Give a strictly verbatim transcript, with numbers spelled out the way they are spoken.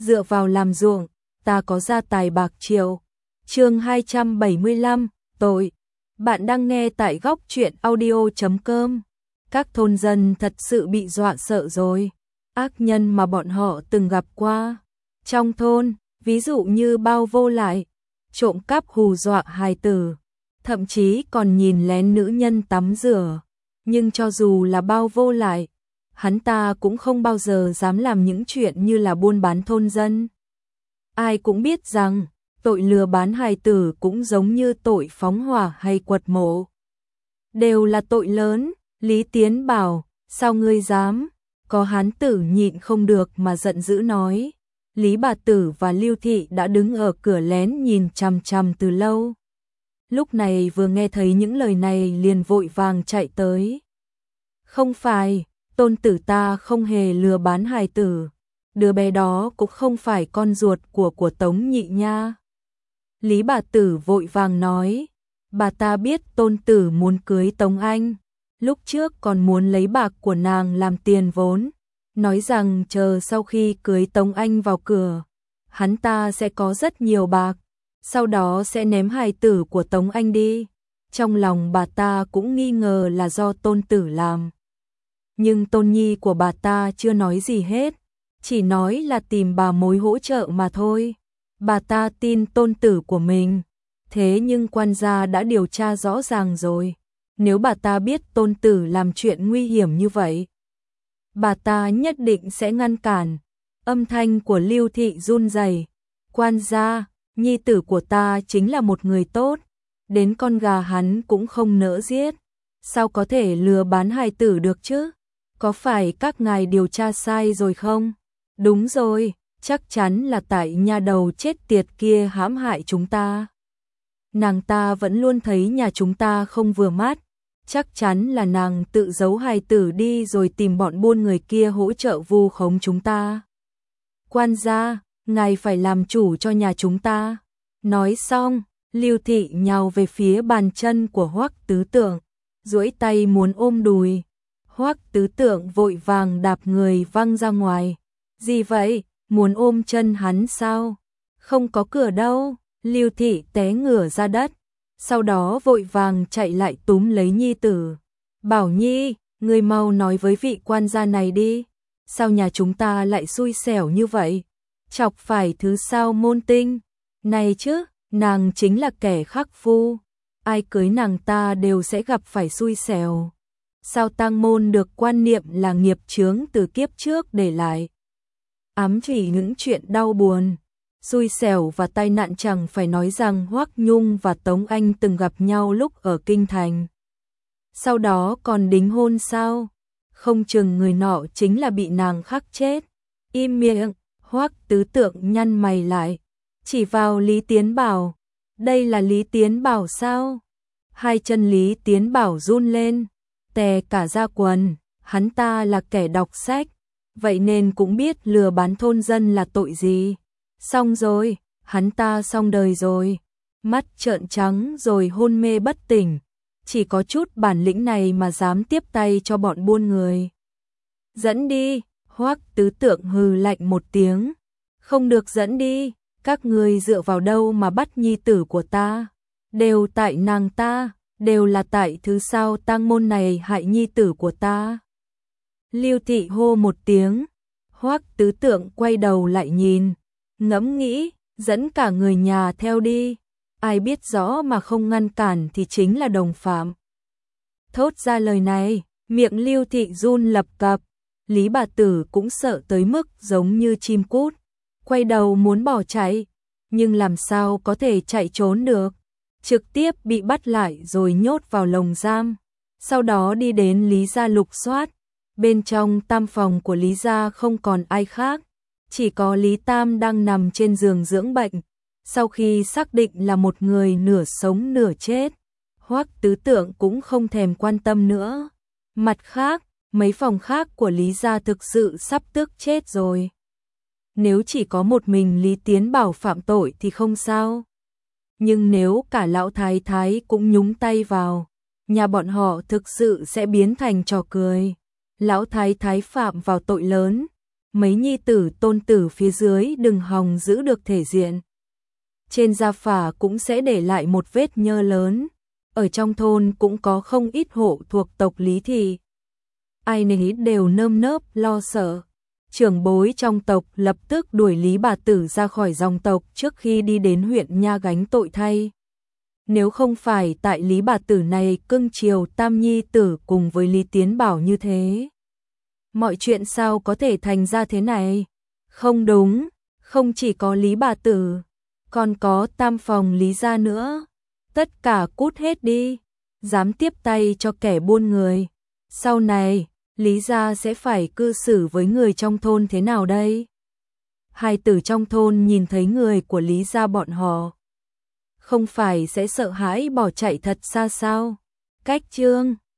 dựa vào làm ruộng, ta có gia tài bạc triệu. Chương hai trăm bảy mươi lăm, tội. Bạn đang nghe tại góc truyện audio chấm com. Các thôn dân thật sự bị dọa sợ rồi. Ác nhân mà bọn họ từng gặp qua trong thôn, ví dụ như bao vô lại, trộm cắp hù dọa hài tử, thậm chí còn nhìn lén nữ nhân tắm rửa. Nhưng cho dù là bao vô lại, hắn ta cũng không bao giờ dám làm những chuyện như là buôn bán thôn dân. Ai cũng biết rằng, tội lừa bán hài tử cũng giống như tội phóng hỏa hay quật mộ. Đều là tội lớn. Lý Tiến bảo, sao ngươi dám? Có hán tử nhịn không được mà giận dữ nói. Lý bà tử và Lưu Thị đã đứng ở cửa lén nhìn chằm chằm từ lâu. Lúc này vừa nghe thấy những lời này liền vội vàng chạy tới. Không phải, tôn tử ta không hề lừa bán hài tử. Đứa bé đó cũng không phải con ruột của của Tống Nhị nha. Lý bà tử vội vàng nói, bà ta biết tôn tử muốn cưới Tống Anh. Lúc trước còn muốn lấy bạc của nàng làm tiền vốn, nói rằng chờ sau khi cưới Tống Anh vào cửa, hắn ta sẽ có rất nhiều bạc, sau đó sẽ ném hài tử của Tống Anh đi. Trong lòng bà ta cũng nghi ngờ là do tôn tử làm. Nhưng tôn nhi của bà ta chưa nói gì hết, chỉ nói là tìm bà mối hỗ trợ mà thôi. Bà ta tin tôn tử của mình, thế nhưng quan gia đã điều tra rõ ràng rồi. Nếu bà ta biết tôn tử làm chuyện nguy hiểm như vậy, bà ta nhất định sẽ ngăn cản. Âm thanh của Lưu Thị run rẩy. Quan gia, nhi tử của ta chính là một người tốt, đến con gà hắn cũng không nỡ giết. Sao có thể lừa bán hài tử được chứ? Có phải các ngài điều tra sai rồi không? Đúng rồi, chắc chắn là tại nhà đầu chết tiệt kia hãm hại chúng ta. Nàng ta vẫn luôn thấy nhà chúng ta không vừa mắt. Chắc chắn là nàng tự giấu hài tử đi rồi tìm bọn buôn người kia hỗ trợ vu khống chúng ta. Quan gia, ngài phải làm chủ cho nhà chúng ta. Nói xong, Lưu Thị nhào về phía bàn chân của Hoắc Tứ Tượng, duỗi tay muốn ôm đùi. Hoắc Tứ Tượng vội vàng đạp người văng ra ngoài. Gì vậy, muốn ôm chân hắn sao? Không có cửa đâu. Lưu Thị té ngửa ra đất, sau đó vội vàng chạy lại túm lấy nhi tử. Bảo Nhi, ngươi mau nói với vị quan gia này đi, sao nhà chúng ta lại xui xẻo như vậy? Chọc phải thứ sao môn tinh này chứ, nàng chính là kẻ khắc phu, ai cưới nàng ta đều sẽ gặp phải xui xẻo. Sao tang môn được quan niệm là nghiệp chướng từ kiếp trước để lại, ám chỉ những chuyện đau buồn, xui xẻo và tai nạn. Chẳng phải nói rằng Hoắc Nhung và Tống Anh từng gặp nhau lúc ở Kinh Thành, sau đó còn đính hôn sao? Không chừng người nọ chính là bị nàng khắc chết. Im miệng. Hoắc Tứ Tượng nhăn mày lại, chỉ vào Lý Tiến Bảo. Đây là Lý Tiến Bảo sao? Hai chân Lý Tiến Bảo run lên, tè cả da quần. Hắn ta là kẻ đọc sách, vậy nên cũng biết lừa bán thôn dân là tội gì. Xong rồi, hắn ta xong đời rồi. Mắt trợn trắng rồi hôn mê bất tỉnh. Chỉ có chút bản lĩnh này mà dám tiếp tay cho bọn buôn người. Dẫn đi. Hoắc Tứ Tượng hừ lạnh một tiếng. Không được dẫn đi. Các ngươi dựa vào đâu mà bắt nhi tử của ta? Đều tại nàng ta, đều là tại thứ sao tang môn này hại nhi tử của ta. Lưu Thị hô một tiếng. Hoắc Tứ Tượng quay đầu lại nhìn, ngẫm nghĩ, dẫn cả người nhà theo đi. Ai biết rõ mà không ngăn cản thì chính là đồng phạm. Thốt ra lời này, miệng Lưu Thị run lập cập. Lý bà tử cũng sợ tới mức giống như chim cút, quay đầu muốn bỏ chạy, nhưng làm sao có thể chạy trốn được, trực tiếp bị bắt lại rồi nhốt vào lồng giam. Sau đó đi đến Lý gia lục soát. Bên trong tam phòng của Lý gia không còn ai khác, chỉ có Lý Tam đang nằm trên giường dưỡng bệnh. Sau khi xác định là một người nửa sống nửa chết, Hoắc Tứ Tượng cũng không thèm quan tâm nữa. Mặt khác, mấy phòng khác của Lý gia thực sự sắp tức chết rồi. Nếu chỉ có một mình Lý Tiến Bảo phạm tội thì không sao, nhưng nếu cả lão thái thái cũng nhúng tay vào, nhà bọn họ thực sự sẽ biến thành trò cười. Lão thái thái phạm vào tội lớn, mấy nhi tử tôn tử phía dưới đừng hòng giữ được thể diện. Trên gia phả cũng sẽ để lại một vết nhơ lớn. Ở trong thôn cũng có không ít hộ thuộc tộc Lý Thị. Ai nấy đều nơm nớp lo sợ. Trưởng bối trong tộc lập tức đuổi Lý bà tử ra khỏi dòng tộc trước khi đi đến huyện Nha gánh tội thay. Nếu không phải tại Lý bà tử này cưng chiều tam nhi tử cùng với Lý Tiến Bảo như thế, mọi chuyện sao có thể thành ra thế này? Không đúng, không chỉ có Lý bà tử, còn có tam phòng Lý gia nữa. Tất cả cút hết đi, dám tiếp tay cho kẻ buôn người. Sau này, Lý gia sẽ phải cư xử với người trong thôn thế nào đây? Hai tử trong thôn nhìn thấy người của Lý gia bọn họ, không phải sẽ sợ hãi bỏ chạy thật xa sao? Cách chương